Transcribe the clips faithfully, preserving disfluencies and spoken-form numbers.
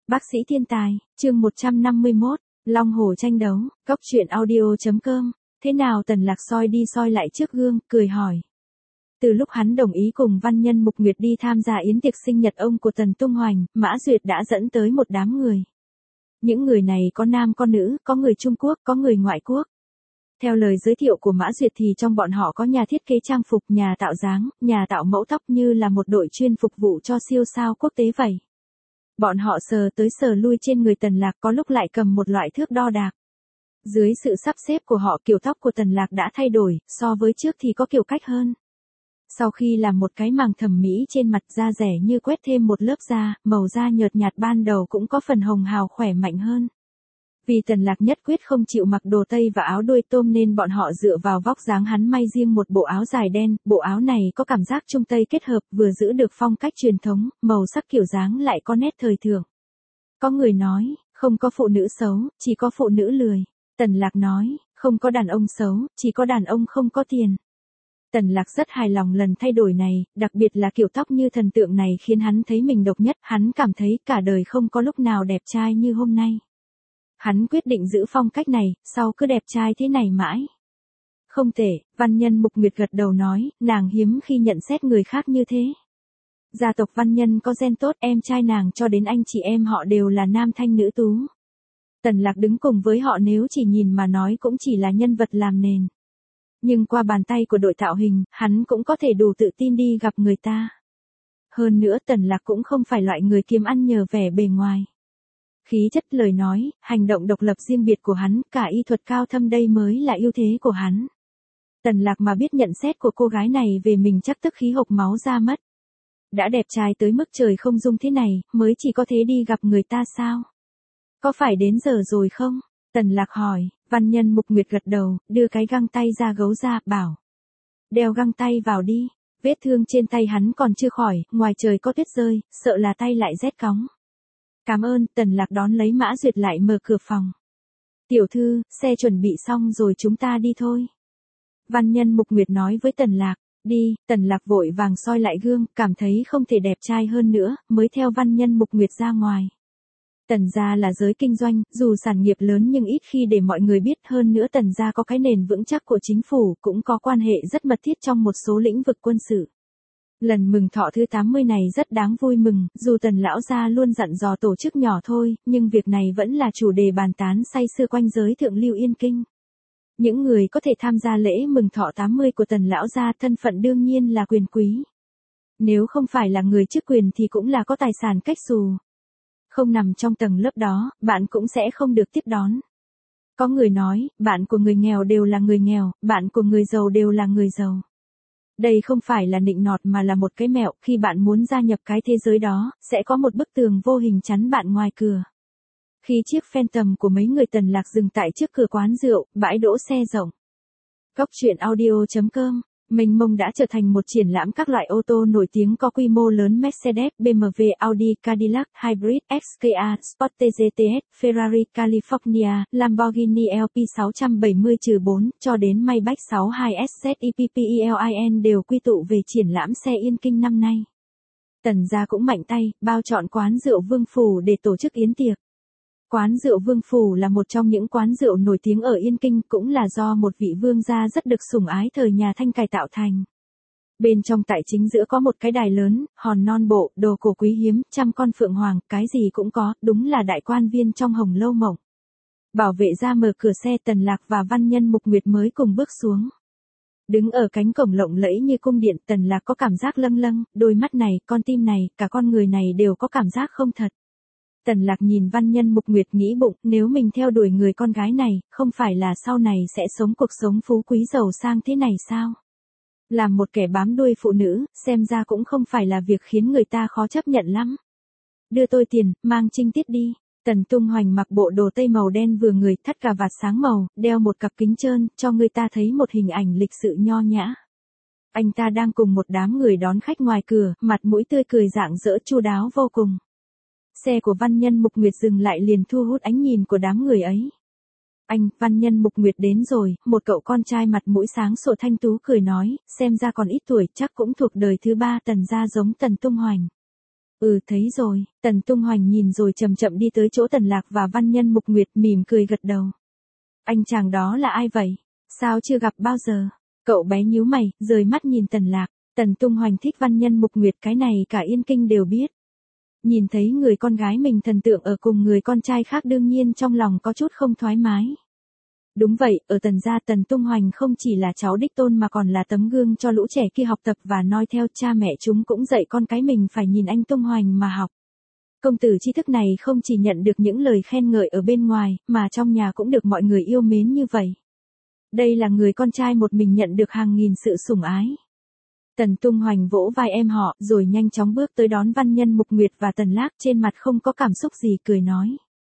Bác sĩ thiên tài, chương một trăm năm mươi mốt, Long Hổ tranh đấu, Cốc truyện audio.com, thế nào Tần Lạc soi đi soi lại trước gương, cười hỏi. Từ lúc hắn đồng ý cùng văn nhân Mục Nguyệt đi tham gia yến tiệc sinh nhật ông của Tần Tung Hoành, Mã Duyệt đã dẫn tới một đám người. Những người này có nam có nữ, có người Trung Quốc, có người ngoại quốc. Theo lời giới thiệu của Mã Duyệt thì trong bọn họ có nhà thiết kế trang phục, nhà tạo dáng, nhà tạo mẫu tóc như là một đội chuyên phục vụ cho siêu sao quốc tế vậy. Bọn họ sờ tới sờ lui trên người Tần Lạc, có lúc lại cầm một loại thước đo đạc. Dưới sự sắp xếp của họ, kiểu tóc của Tần Lạc đã thay đổi, so với trước thì có kiểu cách hơn. Sau khi làm một cái màng thẩm mỹ trên mặt, da rẻ như quét thêm một lớp da, màu da nhợt nhạt ban đầu cũng có phần hồng hào khỏe mạnh hơn. Vì Tần Lạc nhất quyết không chịu mặc đồ tây và áo đuôi tôm nên bọn họ dựa vào vóc dáng hắn may riêng một bộ áo dài đen, bộ áo này có cảm giác Trung Tây kết hợp, vừa giữ được phong cách truyền thống, màu sắc kiểu dáng lại có nét thời thượng. Có người nói, không có phụ nữ xấu, chỉ có phụ nữ lười. Tần Lạc nói, không có đàn ông xấu, chỉ có đàn ông không có tiền. Tần Lạc rất hài lòng lần thay đổi này, đặc biệt là kiểu tóc như thần tượng này khiến hắn thấy mình độc nhất, hắn cảm thấy cả đời không có lúc nào đẹp trai như hôm nay. Hắn quyết định giữ phong cách này, sau cứ đẹp trai thế này mãi. Không tệ, văn nhân Mục Nguyệt gật đầu nói, nàng hiếm khi nhận xét người khác như thế. Gia tộc văn nhân có gen tốt, em trai nàng cho đến anh chị em họ đều là nam thanh nữ tú. Tần Lạc đứng cùng với họ nếu chỉ nhìn mà nói cũng chỉ là nhân vật làm nền. Nhưng qua bàn tay của đội tạo hình, hắn cũng có thể đủ tự tin đi gặp người ta. Hơn nữa Tần Lạc cũng không phải loại người kiếm ăn nhờ vẻ bề ngoài. Khí chất, lời nói, hành động độc lập riêng biệt của hắn, cả y thuật cao thâm đây mới là ưu thế của hắn. Tần Lạc mà biết nhận xét của cô gái này về mình chắc tức khí hộc máu ra mất. Đã đẹp trai tới mức trời không dung thế này, mới chỉ có thế đi gặp người ta sao? Có phải đến giờ rồi không? Tần Lạc hỏi, văn nhân Mục Nguyệt gật đầu, đưa cái găng tay ra gấu ra, bảo. Đeo găng tay vào đi, vết thương trên tay hắn còn chưa khỏi, ngoài trời có tuyết rơi, sợ là tay lại rét cóng. Cảm ơn, Tần Lạc đón lấy Mã Duyệt lại mở cửa phòng. Tiểu thư, xe chuẩn bị xong rồi chúng ta đi thôi. Văn nhân Mục Nguyệt nói với Tần Lạc, đi, Tần Lạc vội vàng soi lại gương, cảm thấy không thể đẹp trai hơn nữa, mới theo văn nhân Mục Nguyệt ra ngoài. Tần gia là giới kinh doanh, dù sản nghiệp lớn nhưng ít khi để mọi người biết, hơn nữa Tần gia có cái nền vững chắc của chính phủ, cũng có quan hệ rất mật thiết trong một số lĩnh vực quân sự. Lần mừng thọ thứ tám mươi này rất đáng vui mừng, dù Tần lão gia luôn dặn dò tổ chức nhỏ thôi, nhưng việc này vẫn là chủ đề bàn tán say sưa quanh giới thượng lưu Yên Kinh. Những người có thể tham gia lễ mừng thọ tám mươi của Tần lão gia thân phận đương nhiên là quyền quý. Nếu không phải là người chức quyền thì cũng là có tài sản cách xù. Không nằm trong tầng lớp đó, bạn cũng sẽ không được tiếp đón. Có người nói, bạn của người nghèo đều là người nghèo, bạn của người giàu đều là người giàu. Đây không phải là nịnh nọt mà là một cái mẹo, khi bạn muốn gia nhập cái thế giới đó, sẽ có một bức tường vô hình chắn bạn ngoài cửa. Khi chiếc Phantom của mấy người Tần Lạc dừng tại trước cửa quán rượu, bãi đỗ xe rộng. Cốc truyện audio.com, mênh mông đã trở thành một triển lãm các loại ô tô nổi tiếng có quy mô lớn Mercedes, bê em vê, Audi, Cadillac, Hybrid, ích ca a, Sport tê giê tê ét, Ferrari, California, Lamborghini L P sáu bảy không bốn, cho đến Maybach sáu hai S Z E P P E L I N đều quy tụ về triển lãm xe Yên Kinh năm nay. Tần gia cũng mạnh tay, bao chọn quán rượu Vương Phủ để tổ chức yến tiệc. Quán rượu Vương Phủ là một trong những quán rượu nổi tiếng ở Yên Kinh, cũng là do một vị vương gia rất được sủng ái thời nhà Thanh cải tạo thành. Bên trong tại chính giữa có một cái đài lớn, hòn non bộ, đồ cổ quý hiếm, trăm con phượng hoàng, cái gì cũng có, đúng là đại quan viên trong Hồng Lâu Mộng. Bảo vệ ra mở cửa xe, Tần Lạc và văn nhân Mục Nguyệt mới cùng bước xuống. Đứng ở cánh cổng lộng lẫy như cung điện, Tần Lạc có cảm giác lâng lâng, đôi mắt này, con tim này, cả con người này đều có cảm giác không thật. Tần Lạc nhìn văn nhân Mục Nguyệt nghĩ bụng, nếu mình theo đuổi người con gái này, không phải là sau này sẽ sống cuộc sống phú quý giàu sang thế này sao? Làm một kẻ bám đuôi phụ nữ, xem ra cũng không phải là việc khiến người ta khó chấp nhận lắm. Đưa tôi tiền, mang trinh tiết đi. Tần Tung Hoành mặc bộ đồ tây màu đen vừa người, thắt cà vạt sáng màu, đeo một cặp kính trơn, cho người ta thấy một hình ảnh lịch sự nho nhã. Anh ta đang cùng một đám người đón khách ngoài cửa, mặt mũi tươi cười rạng rỡ chu đáo vô cùng. Xe của văn nhân Mục Nguyệt dừng lại liền thu hút ánh nhìn của đám người ấy. Anh, văn nhân Mục Nguyệt đến rồi, một cậu con trai mặt mũi sáng sủa thanh tú cười nói, xem ra còn ít tuổi, chắc cũng thuộc đời thứ ba Tần gia giống Tần Tung Hoành. Ừ thấy rồi, Tần Tung Hoành nhìn rồi chậm chậm đi tới chỗ Tần Lạc và văn nhân Mục Nguyệt mỉm cười gật đầu. Anh chàng đó là ai vậy? Sao chưa gặp bao giờ? Cậu bé nhíu mày, rời mắt nhìn Tần Lạc. Tần Tung Hoành thích văn nhân Mục Nguyệt, cái này cả Yên Kinh đều biết. Nhìn thấy người con gái mình thần tượng ở cùng người con trai khác đương nhiên trong lòng có chút không thoải mái. Đúng vậy, ở Tần gia Tần Tung Hoành không chỉ là cháu đích tôn mà còn là tấm gương cho lũ trẻ kia học tập và noi theo, cha mẹ chúng cũng dạy con cái mình phải nhìn anh Tung Hoành mà học. Công tử tri thức này không chỉ nhận được những lời khen ngợi ở bên ngoài, mà trong nhà cũng được mọi người yêu mến như vậy. Đây là người con trai một mình nhận được hàng nghìn sự sủng ái. Tần Tung Hoành vỗ vai em họ, rồi nhanh chóng bước tới đón văn nhân Mục Nguyệt và Tần Lạc, trên mặt không có cảm xúc gì, cười nói.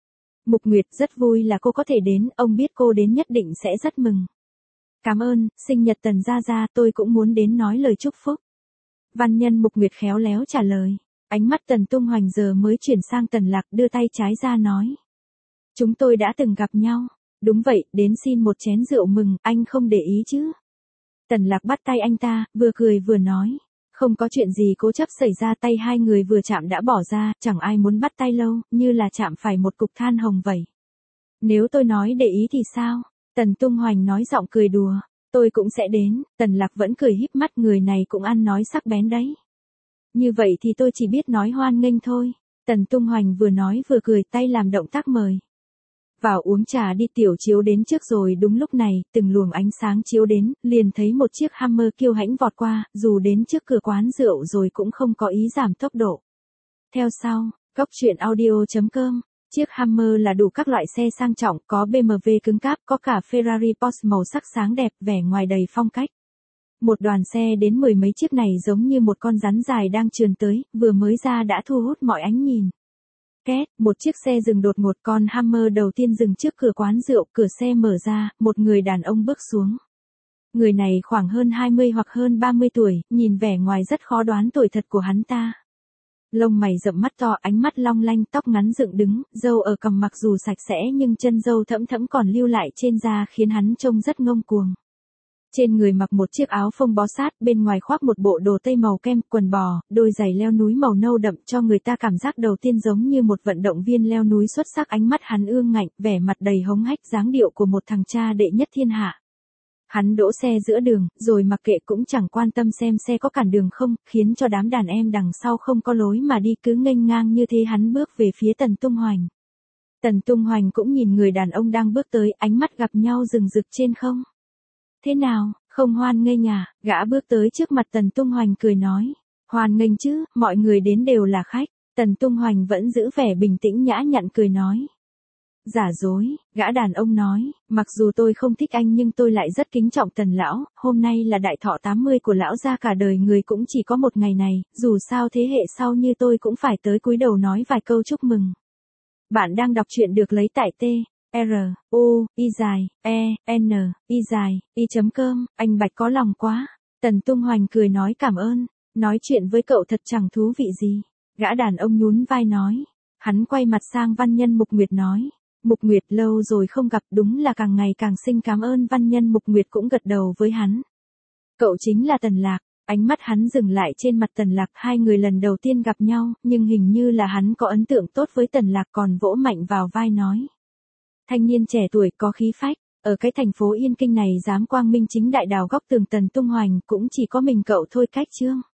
Mục Nguyệt, rất vui là cô có thể đến, ông biết cô đến nhất định sẽ rất mừng. Cảm ơn, sinh nhật Tần gia gia, tôi cũng muốn đến nói lời chúc phúc. Văn nhân Mục Nguyệt khéo léo trả lời. Ánh mắt Tần Tung Hoành giờ mới chuyển sang Tần Lạc, đưa tay trái ra nói. Chúng tôi đã từng gặp nhau. Đúng vậy, đến xin một chén rượu mừng, anh không để ý chứ? Tần Lạc bắt tay anh ta, vừa cười vừa nói. Không có chuyện gì cố chấp xảy ra, tay hai người vừa chạm đã bỏ ra, chẳng ai muốn bắt tay lâu, như là chạm phải một cục than hồng vậy. Nếu tôi nói để ý thì sao? Tần Tung Hoành nói giọng cười đùa. Tôi cũng sẽ đến. Tần Lạc vẫn cười híp mắt, người này cũng ăn nói sắc bén đấy. Như vậy thì tôi chỉ biết nói hoan nghênh thôi. Tần Tung Hoành vừa nói vừa cười, tay làm động tác mời. Vào uống trà đi. Tiểu Chiếu đến trước rồi. Đúng lúc này, từng luồng ánh sáng chiếu đến, liền thấy một chiếc Hammer kiêu hãnh vọt qua, dù đến trước cửa quán rượu rồi cũng không có ý giảm tốc độ. Theo sau, Cóc Truyện Audio chấm com. Chiếc Hammer là đủ các loại xe sang trọng, có bê em vê cứng cáp, có cả Ferrari Porsche màu sắc sáng đẹp, vẻ ngoài đầy phong cách. Một đoàn xe đến mười mấy chiếc này giống như một con rắn dài đang trườn tới, vừa mới ra đã thu hút mọi ánh nhìn. Két, một chiếc xe dừng đột ngột, con Hammer đầu tiên dừng trước cửa quán rượu, cửa xe mở ra, một người đàn ông bước xuống. Người này khoảng hơn hai mươi hoặc hơn ba mươi tuổi, nhìn vẻ ngoài rất khó đoán tuổi thật của hắn ta. Lông mày rậm, mắt to, ánh mắt long lanh, tóc ngắn dựng đứng, râu ở cằm mặc dù sạch sẽ nhưng chân râu thẫm thẫm còn lưu lại trên da khiến hắn trông rất ngông cuồng. Trên người mặc một chiếc áo phông bó sát, bên ngoài khoác một bộ đồ tây màu kem, quần bò, đôi giày leo núi màu nâu đậm, cho người ta cảm giác đầu tiên giống như một vận động viên leo núi xuất sắc. Ánh mắt hắn ương ngạnh, vẻ mặt đầy hống hách, dáng điệu của một thằng cha đệ nhất thiên hạ. Hắn đỗ xe giữa đường, rồi mặc kệ cũng chẳng quan tâm xem xe có cản đường không, khiến cho đám đàn em đằng sau không có lối mà đi, cứ nghênh ngang như thế hắn bước về phía Tần Tung Hoành. Tần Tung Hoành cũng nhìn người đàn ông đang bước tới, ánh mắt gặp nhau rừng rực trên không. Thế nào, không hoan nghênh à? Gã bước tới trước mặt Tần Tung Hoành cười nói. Hoan nghênh chứ, mọi người đến đều là khách. Tần Tung Hoành vẫn giữ vẻ bình tĩnh nhã nhặn cười nói. Giả dối, gã đàn ông nói, mặc dù tôi không thích anh nhưng tôi lại rất kính trọng Tần lão, hôm nay là đại thọ tám mươi của lão gia, cả đời người cũng chỉ có một ngày này, dù sao thế hệ sau như tôi cũng phải tới cúi đầu nói vài câu chúc mừng. Bạn đang đọc truyện được lấy tại T. R, U, I dài, E, N, I dài, I chấm com, anh Bạch có lòng quá. Tần Tung Hoành cười nói cảm ơn, nói chuyện với cậu thật chẳng thú vị gì. Gã đàn ông nhún vai nói. Hắn quay mặt sang văn nhân Mục Nguyệt nói. Mục Nguyệt, lâu rồi không gặp, đúng là càng ngày càng xinh. Cảm ơn. Văn nhân Mục Nguyệt cũng gật đầu với hắn. Cậu chính là Tần Lạc. Ánh mắt hắn dừng lại trên mặt Tần Lạc, hai người lần đầu tiên gặp nhau, nhưng hình như là hắn có ấn tượng tốt với Tần Lạc, còn vỗ mạnh vào vai nói. Thanh niên trẻ tuổi có khí phách, ở cái thành phố Yên Kinh này dám quang minh chính đại đào góc tường. Tần Tung Hoành, cũng chỉ có mình cậu thôi. Cách chương